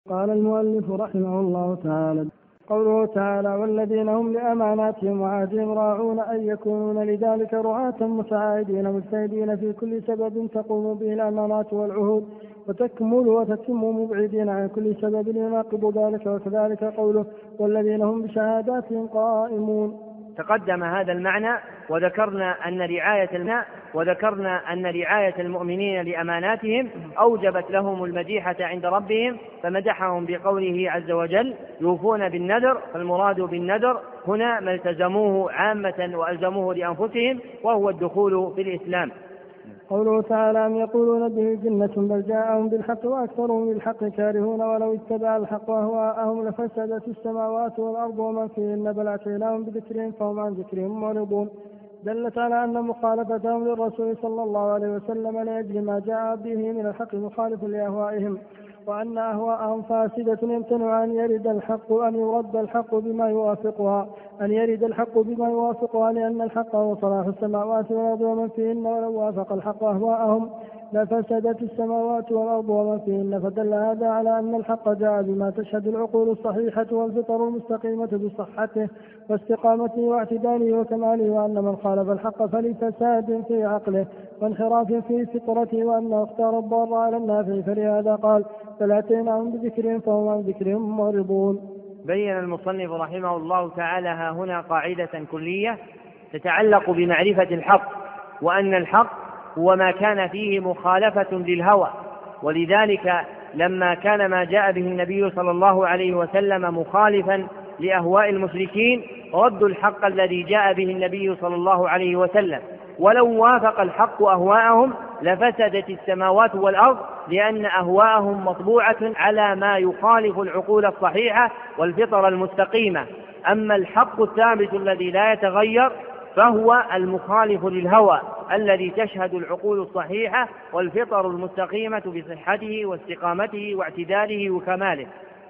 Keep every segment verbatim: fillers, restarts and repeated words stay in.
قال المؤلف رحمه الله تعالى: قوله تعالى: والذين هم لأماناتهم وعهدهم راعون، أن يكونون لذلك رعاة متعاهدين مجتهدين في كل سبب تقوم به الأمانات والعهود وتكمل وتتم مبعدين عن كل سبب يناقض ذلك. وكذلك قوله: والذين هم بشهاداتهم قائمون. تقدم هذا المعنى وذكرنا أن رعاية الماء وذكرنا أن رعاية المؤمنين لأماناتهم أوجبت لهم المديحة عند ربهم، فمدحهم بقوله عز وجل: يوفون بالنذر. فالمراد بالنذر هنا ما التزموه عامة وألزموه لأنفسهم، وهو الدخول في الإسلام. قوله تعالى: أم يقولون به جنة بل جاءهم بالحق وأكثرهم للحق كارهون ولو اتبع الحق أهواءهم لفسدت السماوات والأرض ومن فيهن بل أتيناهم بذكرهم فهم عن ذكرهم معرضون. دلت على أن مخالفتهم للرسول صلى الله عليه وسلم لأجل ما جاء به من الحق مخالف لأهوائهم، وأن أهواءهم فاسدة يمتنع أن يرد الحق أن يرد الحق بما يوافقها أن يرد الحق بما يوافقها لأن الحق هو صلاح السماوات والأرض ومن فيهن، ولو وافق الحق أهواءهم لفسدت السماوات والأرض ومن فيهن. فدل هذا على أن الحق جاء بما تشهد العقول الصحيحة والفطر المستقيمة بصحته واستقامته واعتداله وكماله، وأن من خالف الحق فلفساد في عقله وانحراف في فطرته، وأنه اختار الضار على النافع. فلهذا قال: فلاتيناهم بذكرهم فهم عن ذكرهم معرضون. بين المصنف رحمه الله تعالى ها هنا قاعدة كلية تتعلق بمعرفة الحق، وأن الحق هو ما كان فيه مخالفة للهوى، ولذلك لما كان ما جاء به النبي صلى الله عليه وسلم مخالفا لأهواء المشركين ردوا الحق الذي جاء به النبي صلى الله عليه وسلم، ولو وافق الحق أهواءهم لفسدت السماوات والأرض، لأن أهواءهم مطبوعة على ما يخالف العقول الصحيحة والفطر المستقيمة. أما الحق الثابت الذي لا يتغير فهو المخالف للهوى الذي تشهد العقول الصحيحة والفطر المستقيمة بصحته واستقامته واعتداله وكماله.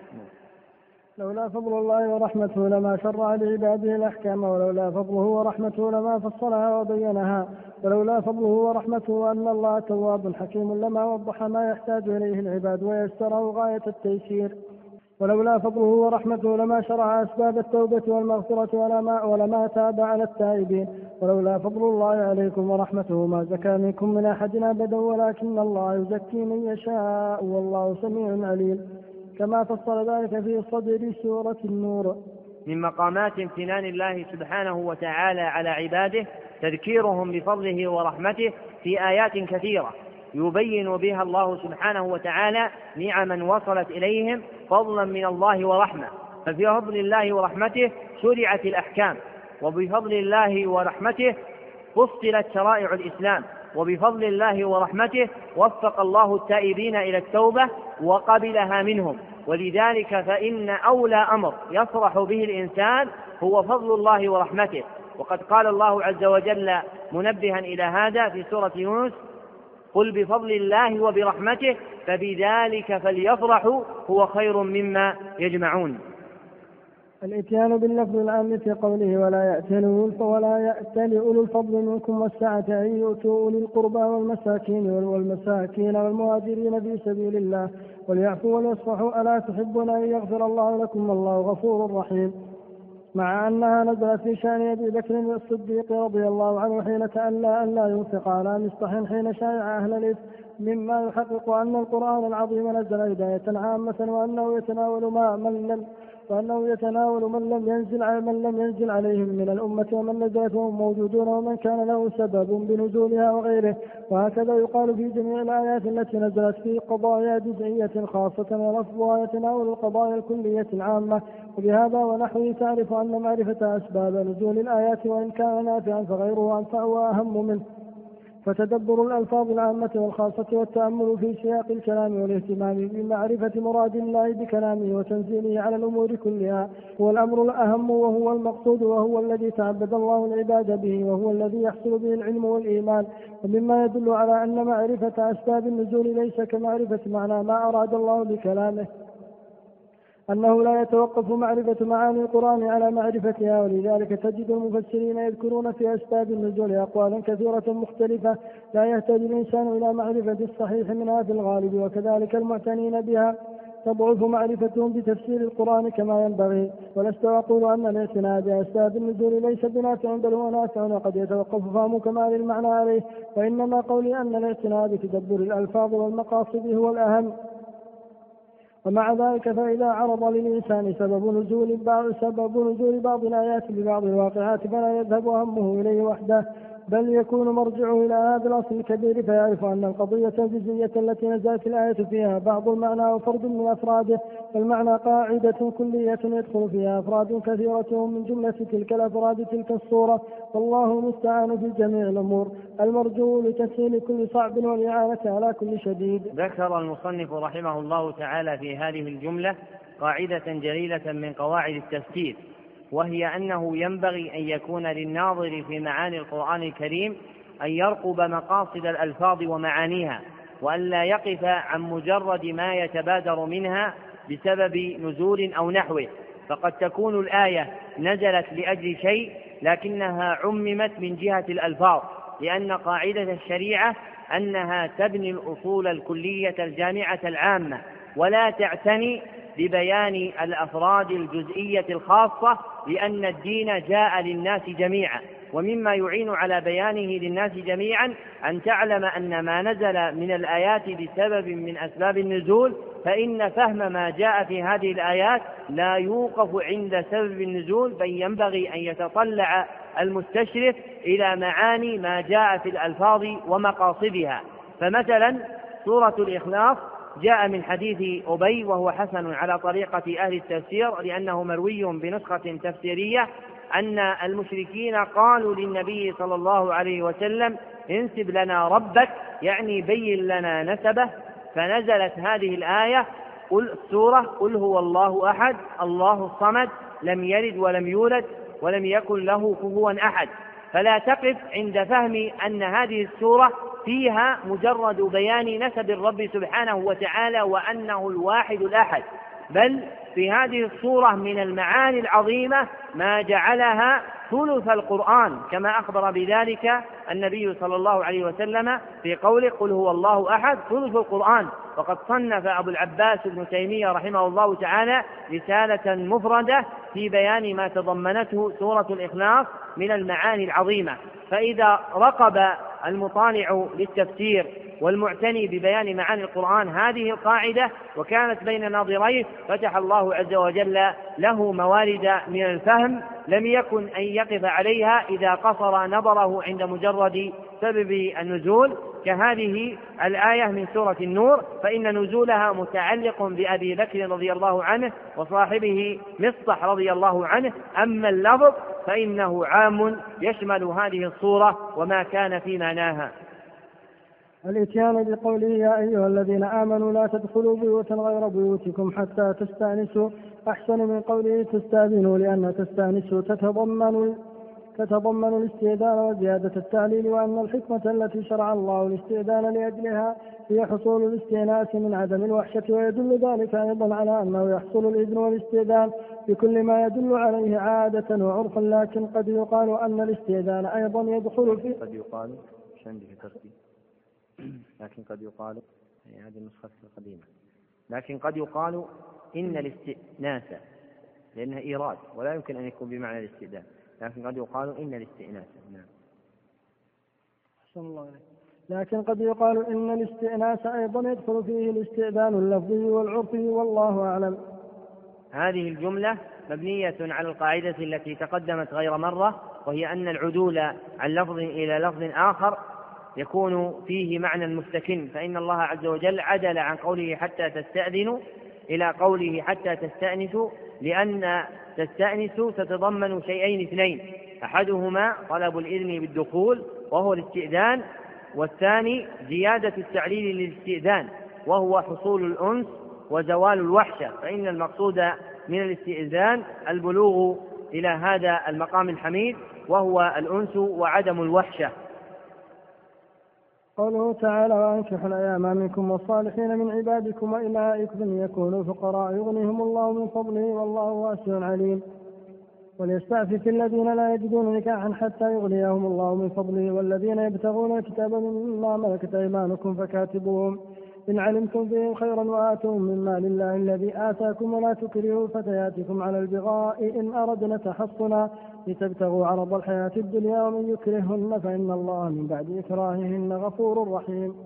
لولا فضل الله ورحمته لما شرع لعباده الأحكام، ولولا فضله ورحمته لما فصلها وبينها، ولولا فضله ورحمته أن الله تواب حكيم لما وضح ما يحتاج إليه العباد ويسره غاية التيسير. ولولا فضله ورحمته لما شرع أسباب التوبة والمغفرة ولما, ولما تاب على التائبين. ولولا فضل الله عليكم ورحمته ما زكى منكم من أحد أبدا، ولكن الله يزكي من يشاء والله سميع عليم، كما فصل ذلك في صدر سورة النور. من مقامات امتنان الله سبحانه وتعالى على عباده تذكيرهم بفضله ورحمته في آيات كثيرة يبين بها الله سبحانه وتعالى نعما وصلت إليهم فضلا من الله ورحمة. ففي فضل الله ورحمته شرعت الأحكام، وبفضل الله ورحمته فصلت شرائع الإسلام، وبفضل الله ورحمته وفق الله التائبين إلى التوبة وقبلها منهم. ولذلك فإن أولى أمر يفرح به الإنسان هو فضل الله ورحمته. وقد قال الله عز وجل منبها إلى هذا في سورة يونس: قل بفضل الله وبرحمته فبذلك فليفرحوا هو خير مما يجمعون. الاتيان باللفظ العام في قوله: ولا يأتل ولا يأتل أولو الفضل منكم والسعة أن يؤتوا أولي القربى والمساكين والمساكين والمهاجرين في سبيل الله وليعفوا وليصفحوا ألا تحبون أن يغفر الله لكم والله غفور رحيم. مع أنها نزلت في شأن أبي بكر الصديق رضي الله عنه حين تألى أن لا ينفق على مصطح حين شايع أهل الإثم، مما يحقق أن القرآن العظيم نزل هداية عامة، وأنه يتناول ما من لم وأنه يتناول من لم ينزل من لم ينزل عليهم من الأمة ومن نزلت وهم موجودون ومن كان له سبب بنزولها وغيره. وهكذا يقال في جميع الآيات التي نزلت في قضايا جزئية خاصة، ولفظها يتناول القضايا الكلية العامة. وبهذا ونحوه تعرف أن معرفة أسباب نزول الآيات وإن كان نافعا فغيره أنفع وأهم منه. فتدبر الألفاظ العامة والخاصة والتأمل في سياق الكلام والاهتمام بمعرفة مراد الله بكلامه وتنزيله على الأمور كلها هو الأمر الأهم وهو المقصود، وهو الذي تعبد الله العباد به، وهو الذي يحصل به العلم والإيمان. ومما يدل على أن معرفة أسباب النزول ليس كمعرفة معنى ما أراد الله بكلامه أنه لا يتوقف معرفة معاني القرآن على معرفتها. ولذلك تجد المفسرين يذكرون في أسباب النزول أقوالا كثيرة مختلفة لا يهتدي الإنسان إلى معرفة الصحيح منها في الغالب، وكذلك المعتنين بها تضعف معرفتهم بتفسير القرآن كما ينبغي. ولست أقول أن الاعتناء بأسباب النزول ليس بنافع بل هو نافع وقد يتوقف فهم كمال المعنى عليه، وإنما قولي أن الاعتناء بتدبر الألفاظ والمقاصد هو الأهم. ومع ذلك فإذا عرض للإنسان سبب نزول بعض سبب نزول بعض الآيات ببعض الواقعات فلا يذهب همه إليه وحده، بل يكون مرجعه إلى هذا الأصل الكبير فيعرف أن القضية الجزئية التي نزلت الآية فيها بعض المعنى وفرد من أفراده، والمعنى قاعدة كلية يدخل فيها أفراد كثيرة من جملة تلك الأفراد تلك الصورة، والله المستعان في جميع الأمور، المرجو لتسهيل كل صعب والإعانة على كل شديد. ذكر المصنف رحمه الله تعالى في هذه الجملة قاعدة جليلة من قواعد التفسير، وهي أنه ينبغي أن يكون للناظر في معاني القرآن الكريم أن يرقب مقاصد الألفاظ ومعانيها، وأن لا يقف عن مجرد ما يتبادر منها بسبب نزول أو نحوه، فقد تكون الآية نزلت لأجل شيء لكنها عممت من جهة الألفاظ، لأن قاعدة الشريعة أنها تبني الأصول الكلية الجامعة العامة ولا تعتني ببيان الأفراد الجزئية الخاصة، لأن الدين جاء للناس جميعا، ومما يعين على بيانه للناس جميعا أن تعلم أن ما نزل من الآيات بسبب من أسباب النزول، فإن فهم ما جاء في هذه الآيات لا يوقف عند سبب النزول، بل ينبغي أن يتطلع المستشرف إلى معاني ما جاء في الألفاظ ومقاصدها. فمثلا سورة الإخلاص جاء من حديث أبي وهو حسن على طريقة أهل التفسير لأنه مروي بنسخة تفسيرية أن المشركين قالوا للنبي صلى الله عليه وسلم انسب لنا ربك، يعني بين لنا نسبه، فنزلت هذه الآية قل السورة قل هو الله أحد الله الصمد لم يلد ولم يولد ولم يكن له كفوا أحد. فلا تقف عند فهم أن هذه السورة فيها مجرد بيان نسب الرب سبحانه وتعالى وأنه الواحد الأحد، بل في هذه السورة من المعاني العظيمة ما جعلها ثلث القرآن، كما أخبر بذلك النبي صلى الله عليه وسلم في قوله قل هو الله أحد ثلث القرآن. وقد صنف أبو العباس ابن تيمية رحمه الله تعالى رسالة مفردة في بيان ما تضمنته سورة الإخلاص من المعاني العظيمة. فإذا رقب المطالع للتفسير والمعتني ببيان معاني القرآن هذه القاعدة وكانت بين ناظريه فتح الله عز وجل له موارد من الفهم لم يكن أن يقف عليها إذا قصر نظره عند مجرد سبب النزول، كهذه الآية من سورة النور، فإن نزولها متعلق بأبي بكر رضي الله عنه وصاحبه مصطح رضي الله عنه، أما اللفظ فإنه عام يشمل هذه الصورة وما كان في معناها. الإتيان بقوله يا أيها الذين آمنوا لا تدخلوا بيوتا غير بيوتكم حتى تستأنسوا أحسن من قوله تستأذنوا، لأن تستأنسوا تتضمن تتضمن الاستئذان وزيادة التعليل، وأن الحكمة التي شرع الله الاستئذان لأجلها هي حصول الاستئناس من عدم الوحشة، ويدل ذلك أيضا على أنه يحصل الإذن والاستئذان بكل ما يدل عليه عادة وعرفا، لكن قد يقال أن الاستئذان أيضا يدخل في قد يقال لكن قد يقال هذه النسخة القديمة لكن قد يقال إن الاستئناس لأنها إيراد ولا يمكن أن يكون بمعنى الاستئذان، لكن قد يقال إن الاستئناس. نعم. الله لكن قد يقال إن الاستئناس أيضا يدخل فيه الاستئذان اللفظي والعرفي، والله أعلم. هذه الجملة مبنية على القاعدة التي تقدمت غير مرة، وهي أن العدول عن لفظ إلى لفظ آخر يكون فيه معنى مستكن، فإن الله عز وجل عدل عن قوله حتى تستأذنوا إلى قوله حتى تستأنسوا، لأن تستأنسوا تتضمن شيئين اثنين، أحدهما طلب الإذن بالدخول وهو الاستئذان، والثاني زيادة التعليل للاستئذان وهو حصول الأنس وزوال الوحشة، فإن المقصود من الاستئذان البلوغ إلى هذا المقام الحميد وهو الأنس وعدم الوحشة. قوله تعالى وأنكحوا الأيام منكم والصالحين من عبادكم وإمائكم إن يكونوا فقراء يغنيهم الله من فضله والله واسع عليم. وليستعفف الذين لا يجدون نكاحا حتى يغنيهم الله من فضله، والذين يبتغون الكتاب مما ملكت أيمانكم فكاتبوهم إن علمتم فيهم خيرا وآتوهم من مال الله الذي آتاكم ولا تكرهوا فتياتكم على البغاء إن أردنا تحصنا لتبتغوا عرض الحياة الدنيا ومن يكرههن فإن الله من بعد إكراههن غفور رحيم.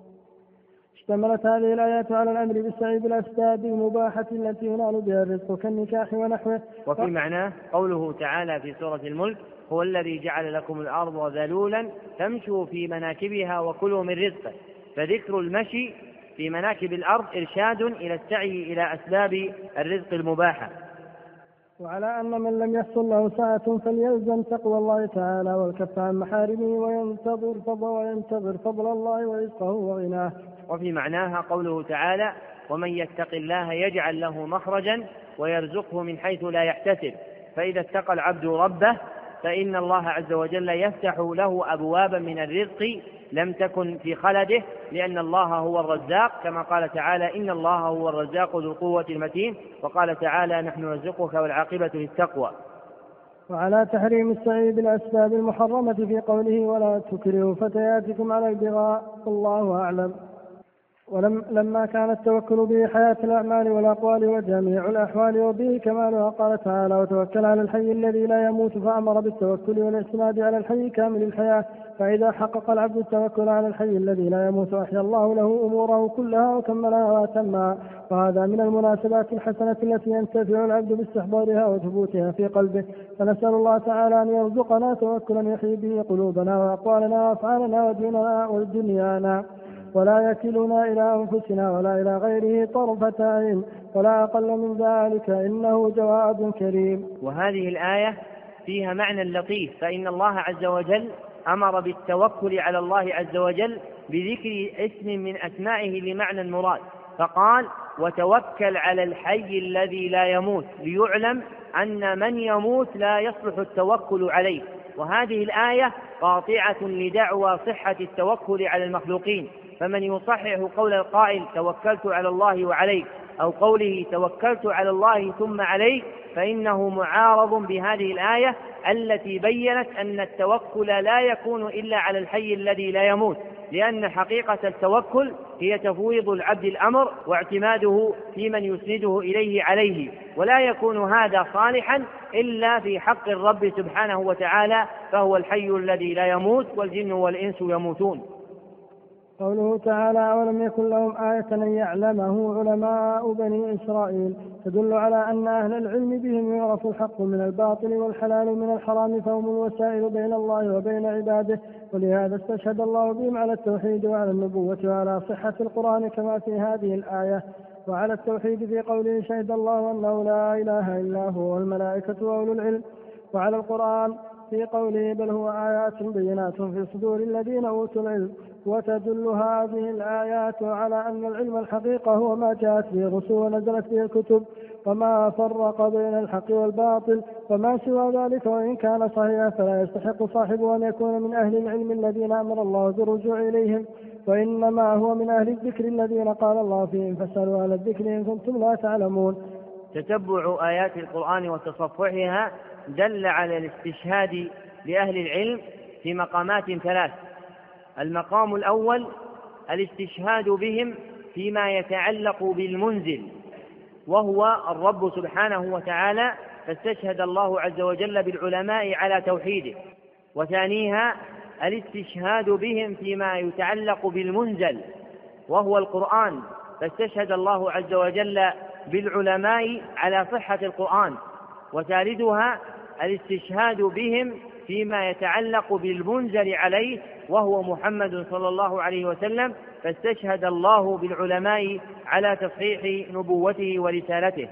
اشتملت هذه الآيات على الأمر بالسعي بالأسباب المباحة التي ينال بها الرزق كالنكاح ونحوه. وفي معناه قوله تعالى في سورة الملك هو الذي جعل لكم الأرض ذلولا فامشوا في مناكبها وكلوا من رزقه، فذكر المشي في مناكب الأرض إرشاد إلى السعي إلى أسباب الرزق المباحة. وعلى أن من لم يحصل له ساعة فليلزم تقوى الله تعالى والكف عن محارمه وينتظر فضل, وينتظر فضل الله ورزقه وغناه. وفي معناها قوله تعالى ومن يتق الله يجعل له مخرجا ويرزقه من حيث لا يحتسب، فإذا اتقى العبد ربه فإن الله عز وجل يفتح له أبوابا من الرزق لم تكن في خلده، لأن الله هو الرزاق كما قال تعالى إن الله هو الرزاق ذو القوة المتين، وقال تعالى نحن نرزقك والعاقبة للتقوى. وعلى تحريم السعي بالأسباب المحرمة في قوله ولا تكرهوا فتياتكم على البغاء الله أعلم. ولما كان التوكل به حياة الأعمال والأقوال وجميع الأحوال وبه كمالها قال تعالى وتوكل على الحي الذي لا يموت، فأمر بالتوكل والاعتماد على الحي كامل الحياة. فإذا حقق العبد التوكل على الحي الذي لا يموت أحيا الله له أموره كلها وكملها وأتمها، وهذا من المناسبات الحسنة التي ينتفع العبد باستحضارها وثبوتها في قلبه. فنسأل الله تعالى أن يرزقنا توكلا يحيي به قلوبنا وأقوالنا وأفعالنا وديننا ودنيانا، ولا يكلنا إلى أنفسنا ولا إلى غيره طرفة عين ولا أقل من ذلك، إنه جواد كريم. وهذه الآية فيها معنى لطيف، فإن الله عز وجل أمر بالتوكل على الله عز وجل بذكر اسم من أسمائه لمعنى مراد، فقال وتوكل على الحي الذي لا يموت، ليعلم أن من يموت لا يصلح التوكل عليه. وهذه الآية قاطعة لدعوى صحة التوكل على المخلوقين، فمن يصحح قول القائل توكلت على الله وعليك أو قوله توكلت على الله ثم عليك فإنه معارض بهذه الآية التي بيّنت أن التوكل لا يكون إلا على الحي الذي لا يموت، لأن حقيقة التوكل هي تفويض العبد الأمر واعتماده في من يسنده إليه عليه، ولا يكون هذا صالحا إلا في حق الرب سبحانه وتعالى، فهو الحي الذي لا يموت والجن والإنس يموتون. قوله تعالى ولم يكن لهم آية أن يعلمه علماء بني إسرائيل، تدل على أن أهل العلم بهم يعرف الحق من الباطل والحلال من الحرام، فهم الوسائل بين الله وبين عباده، ولهذا استشهد الله بهم على التوحيد وعلى النبوة وعلى صحة القرآن كما في هذه الآية، وعلى التوحيد في قوله شهد الله أنه لا إله إلا هو والملائكة وأولو العلم، وعلى القرآن في قوله بل هو آيات بينات في صدور الذين أوتوا العلم. وتدل هذه الآيات على أن العلم الحقيقة هو ما جاءت به الرسل ونزلت به الكتب، وما فرق بين الحق والباطل، وما سوى ذلك وإن كان صحيحا فلا يستحق صاحبه أن يكون من أهل العلم الذين أمر الله بالرجوع إليهم، وإنما هو من أهل الذكر الذين قال الله فيهم فاسألوا أهل الذكر إن كنتم لا تعلمون. تتبع آيات القرآن وتصفحها دل على الاستشهاد لأهل العلم في مقامات ثلاث. المقام الأول الاستشهاد بهم فيما يتعلق بالمنزل وهو الرب سبحانه وتعالى، فاستشهد الله عز وجل بالعلماء على توحيده. وثانيها الاستشهاد بهم فيما يتعلق بالمنزل وهو القرآن، فاستشهد الله عز وجل بالعلماء على صحة القرآن. وثالثها الاستشهاد بهم فيما يتعلق بالمنزل عليه وهو محمد صلى الله عليه وسلم، فاستشهد الله بالعلماء على تصحيح نبوته ورسالته.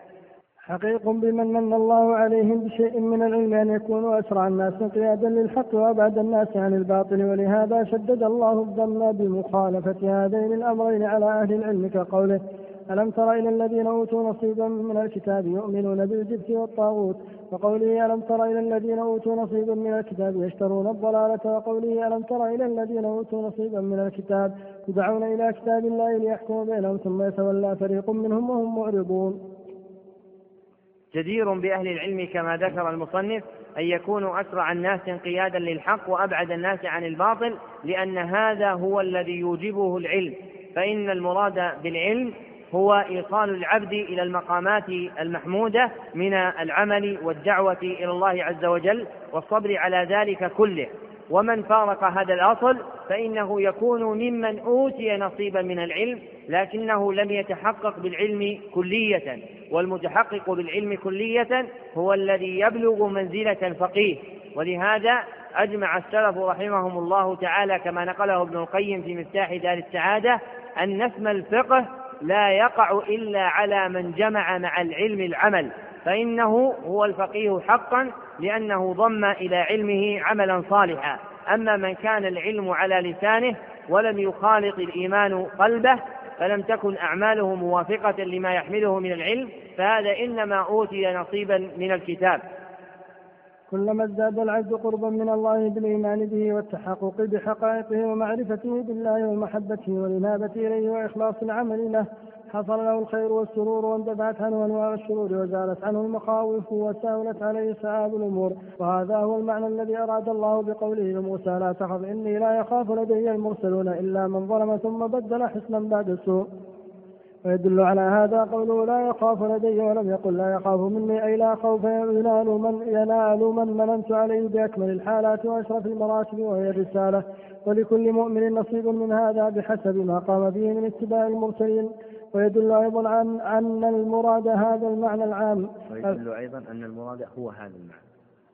حقيق بمن من الله عليهم بشيء من العلم أن يكونوا أسرع الناس قيادا للحق وأبعد الناس عن الباطل، ولهذا شدد الله الظن بمخالفة هذين الأمرين على أهل العلم كقوله ألم تر إلى الذين أوتوا نصيبا من الكتاب يؤمنون بالجبت والطاغوت، وقوله ألم تر إلى الذين أوتوا نصيبا من الكتاب يشترون الضلالة، وقوله ألم تر إلى الذين أوتوا نصيبا من الكتاب يدعون إلى كتاب الله ليحكم بينهم ثم يتولى فريق منهم وهم معرضون. جدير بأهل العلم كما ذكر المصنف أن يكونوا أسرع الناس انقيادا للحق وأبعد الناس عن الباطل، لأن هذا هو الذي يوجبه العلم، فإن المراد بالعلم هو إيصال العبد إلى المقامات المحمودة من العمل والدعوة إلى الله عز وجل والصبر على ذلك كله. ومن فارق هذا الأصل فإنه يكون ممن أوتي نصيبا من العلم لكنه لم يتحقق بالعلم كلية، والمتحقق بالعلم كلية هو الذي يبلغ منزلة الفقيه. ولهذا أجمع السلف رحمهم الله تعالى كما نقله ابن القيم في مفتاح دار السعادة أن اسم الفقه لا يقع إلا على من جمع مع العلم العمل، فإنه هو الفقيه حقا لأنه ضم إلى علمه عملا صالحا. أما من كان العلم على لسانه ولم يخالط الإيمان قلبه فلم تكن أعماله موافقة لما يحمله من العلم فهذا إنما أوتي نصيبا من الكتاب. كلما ازداد العبد قربا من الله بالإيمان به والتحقق بحقائقه ومعرفته بالله ومحبته والإنابة إليه وإخلاص العمل له حصل له الخير والسرور واندفعت عنه أنواع الشرور وزالت عنه المخاوف وسهلت عليه صعاب الأمور. وهذا هو المعنى الذي أراد الله بقوله لموسى لا تخف إني لا يخاف لدي المرسلون إلا من ظلم ثم بدل حسنا بعد سوء. ويدل على هذا قوله لا يخاف لدي ولم يقل لا يخاف مني أي لا خوف ينال من, ينال من مننت عليه بأكمل الحالات وأشرف المراتب وهي الرسالة. ولكل مؤمن نصيب من هذا بحسب ما قام به من اتباع المرسلين. ويدل أيضا عن أن المراد هذا المعنى العام ويدل أيضا أن المراد هو هذا المعنى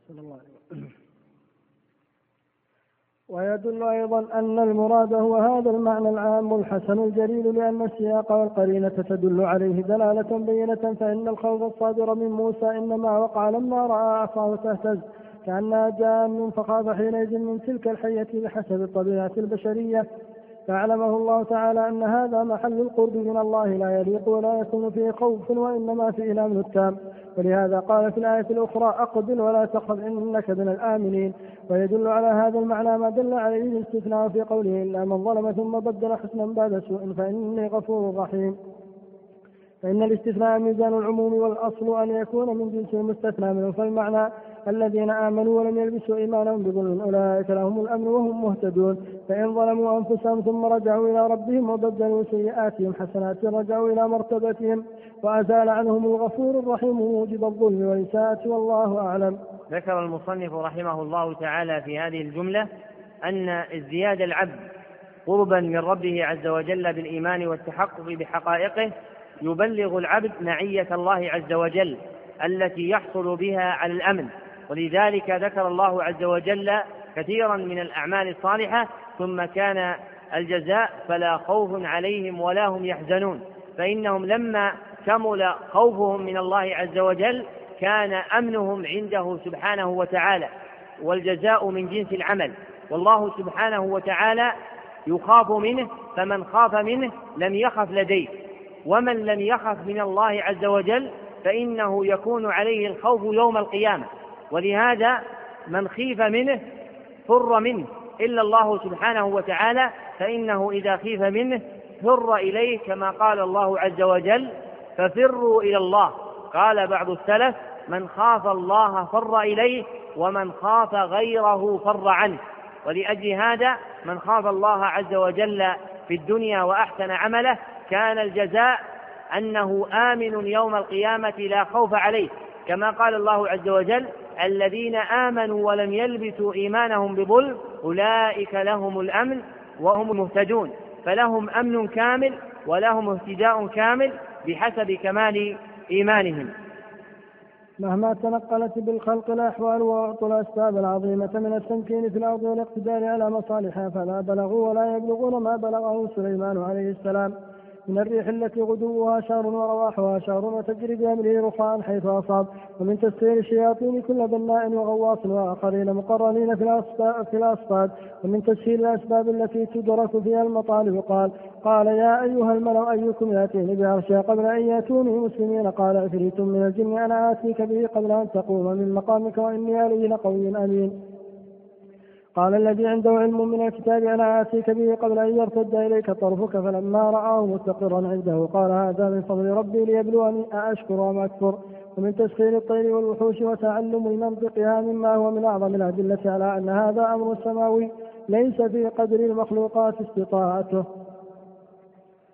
ويدل أيضا أن المراد هو هذا المعنى العام الحسن الجليل لأن السياق والقرينة تدل عليه دلالة بينة. فإن الخوف الصادر من موسى إنما وقع لما رأى عصاه تهتز كأنها جان فخاف حينئذ من تلك الحية بحسب الطبيعة البشرية، فأعلمه الله تعالى أن هذا محل القرب من الله لا يليق ولا يكون فيه خوف وإنما فيه الأمن التام. ولهذا قال في الآية الأخرى أقبل ولا تخف إنك من الآمنين. ويدل على هذا المعنى ما دل عليه الاستثناء في قوله إلا من ظلم ثم بدل حسنا بعد سوء فإني غفور رحيم. فإن الاستثناء ميزان العموم والأصل أن يكون من جنس المستثنى منه. فالمعنى الذين آمنوا ولم يلبسوا إيمانهم بظلم أولئك لهم الأمن وهم مهتدون. فإن ظلموا أنفسهم ثم رجعوا إلى ربهم وبدلوا سيئاتهم حسنات رجعوا إلى مرتبتهم وأزال عنهم الغفور الرحيم موجب الظلم والإساءة والله أعلم. ذكر المصنف رحمه الله تعالى في هذه الجملة أن ازدياد العبد قربا من ربه عز وجل بالإيمان والتحقق بحقائقه يبلغ العبد معية الله عز وجل التي يحصل بها على الأمن. ولذلك ذكر الله عز وجل كثيرا من الأعمال الصالحة ثم كان الجزاء فلا خوف عليهم ولا هم يحزنون، فإنهم لما كمل خوفهم من الله عز وجل كان أمنهم عنده سبحانه وتعالى، والجزاء من جنس العمل، والله سبحانه وتعالى يخاف منه، فمن خاف منه لم يخف لديه، ومن لم يخف من الله عز وجل فإنه يكون عليه الخوف يوم القيامة. ولهذا من خيف منه فر منه إلا الله سبحانه وتعالى، فإنه إذا خيف منه فر إليه كما قال الله عز وجل ففروا إلى الله. قال بعض السلف من خاف الله فر إليه ومن خاف غيره فر عنه. ولأجل هذا من خاف الله عز وجل في الدنيا وأحسن عمله كان الجزاء أنه آمن يوم القيامة لا خوف عليه، كما قال الله عز وجل الذين آمنوا ولم يلبسوا إيمانهم بظلم أولئك لهم الأمن وهم المهتدون. فلهم أمن كامل ولهم اهتداء كامل بحسب كمال إيمانهم. مهما تنقلت بالخلق الأحوال وأعطوا الأسباب العظيمة من التمكين في الأرض والاقتدار على مصالحها فلا بلغوا ولا يبلغون ما بلغه سليمان عليه السلام من الريح التي غدوها شهر ورواحها شهر وتجري بأمره رخاء حيث أصاب، ومن تسخير الشياطين كل بناء وغواص وآخرين مقرنين في الأصفاد، ومن تسخير الأسباب التي تدرك فيها المطالب. قال قال يا أيها الملأ أيكم يأتيني بعرشها قبل أن يأتوني مسلمين؟ قال عفريت من الجن أنا آتيك به قبل أن تقوم من مقامك وإني عليه لقوي أمين. قال الذي عنده علم من الكتاب أنا آتيك به قبل أن يرتد إليك طرفك فلما رآه مستقرا عنده قال هذا من فضل ربي ليبلوني أأشكر أم أكفر. ومن تسخير الطير والوحوش وتعلم منطقها مما هو من أعظم الأدلة على أن هذا أمر سماوي ليس في قدر المخلوقات استطاعته.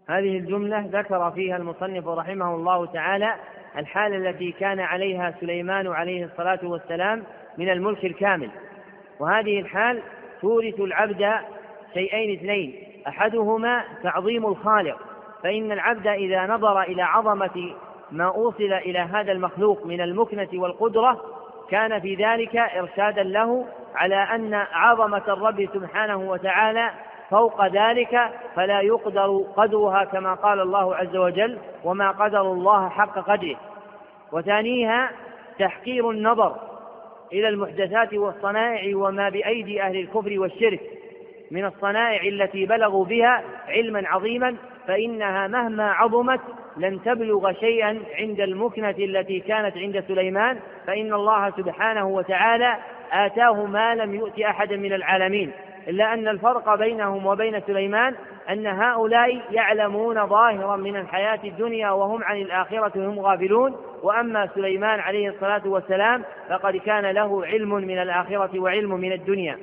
هذه الجملة ذكر فيها المصنف رحمه الله تعالى الحالة التي كان عليها سليمان عليه الصلاة والسلام من الملك الكامل، وهذه الحال تورث العبد شيئين اثنين: أحدهما تعظيم الخالق، فإن العبد إذا نظر إلى عظمة ما أوصل إلى هذا المخلوق من المكنة والقدرة كان في ذلك إرشادا له على أن عظمة الرب سبحانه وتعالى فوق ذلك، فلا يقدر قدرها كما قال الله عز وجل: وما قدر الله حق قدره. وثانيها تحقير النظر إلى المحدثات والصنائع وما بأيدي أهل الكفر والشرك من الصنائع التي بلغوا بها علما عظيما، فإنها مهما عظمت لن تبلغ شيئا عند المكنة التي كانت عند سليمان، فإن الله سبحانه وتعالى آتاه ما لم يؤت أحدا من العالمين، إلا أن الفرق بينهم وبين سليمان أن هؤلاء يعلمون ظاهرا من الحياة الدنيا وهم عن الآخرة هم غافلون، وأما سليمان عليه الصلاة والسلام فقد كان له علم من الآخرة وعلم من الدنيا.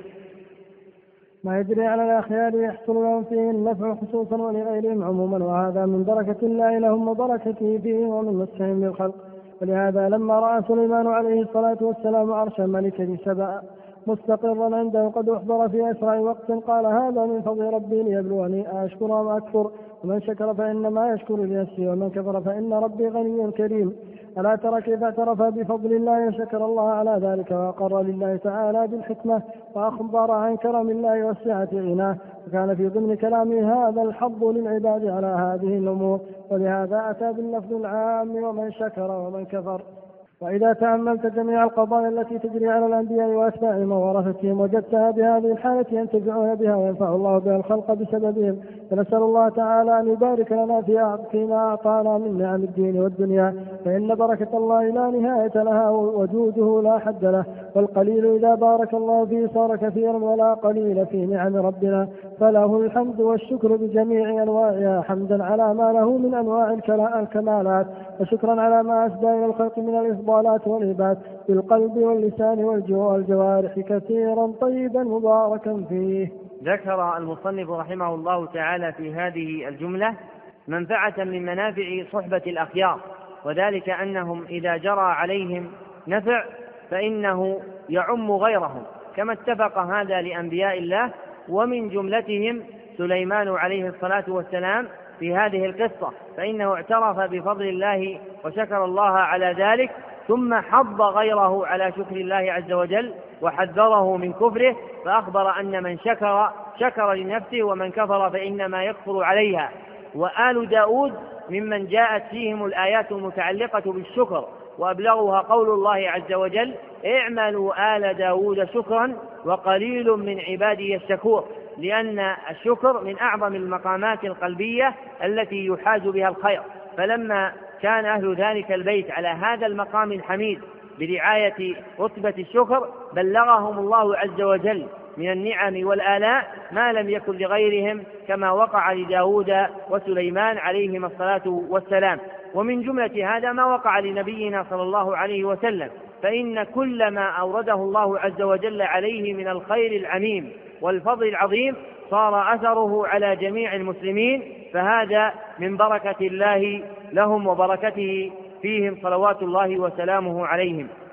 ما يجري على الأخيار يحصل لهم فيه النفع خصوصا ولغيرهم عموما، وهذا من بركة الله لهم وبركته فيهم ومن مسهم للخلق. ولهذا لما رأى سليمان عليه الصلاة والسلام عرش ملكة سبأ مستقرا عنده قد أحضر في أسرع وقت قال: هذا من فضل ربي ليبلوني أشكر أم أكفر، ومن شكر فإنما يشكر لنفسه ومن كفر فإن ربي غني كريم. ألا ترى كيف اعترف بفضل الله وشكر الله على ذلك وأقر لله تعالى بالحكمة وأخبر عن كرم الله وسعة غناه، وكان في ضمن كلامه هذا الحظ للعباد على هذه الأمور، ولهذا أتى باللفظ العام: ومن شكر ومن كفر. وإذا تأملت جميع القضايا التي تجري على الأنبياء وأتباعهم وورثتهم وجدتها بهذه الحالة ينتفعون بها وينفع الله بها الخلق بسببهم، فنسأل الله تعالى أن يبارك لنا فيما أعطانا من نعم الدين والدنيا، فإن بركة الله لا نهاية لها وجوده لا حد له، والقليل إذا بارك الله فيه صار كثيرا ولا قليل في نعم ربنا، فله الحمد والشكر بجميع أنواعها، حمدا على ما له من أنواع الكمالات، وشكرا على ما أسدى إلى الخلق من الإفضالات والعباد بالقلب واللسان والجوارح كثيرا طيبا مباركا فيه. ذكر المصنف رحمه الله تعالى في هذه الجملة منفعة من منافع صحبة الأخيار، وذلك أنهم إذا جرى عليهم نفع فإنه يعم غيرهم، كما اتفق هذا لأنبياء الله، ومن جملتهم سليمان عليه الصلاة والسلام في هذه القصة، فإنه اعترف بفضل الله وشكر الله على ذلك، ثم حض غيره على شكر الله عز وجل وحذره من كفره، فأخبر أن من شكر شكر لنفسه ومن كفر فإنما يكفر عليها. وآل داود ممن جاءت فيهم الآيات المتعلقة بالشكر، وأبلغها قول الله عز وجل: اعملوا آل داود شكرا وقليل من عبادي الشكور، لأن الشكر من أعظم المقامات القلبية التي يحاز بها الخير. فلما كان أهل ذلك البيت على هذا المقام الحميد برعاية رتبة الشكر بلغهم الله عز وجل من النعم والآلاء ما لم يكن لغيرهم، كما وقع لداود وسليمان عليهما الصلاة والسلام. ومن جملة هذا ما وقع لنبينا صلى الله عليه وسلم، فإن كل ما أورده الله عز وجل عليه من الخير العميم والفضل العظيم صار أثره على جميع المسلمين، فهذا من بركة الله لهم وبركته فيهم صلوات الله وسلامه عليهم.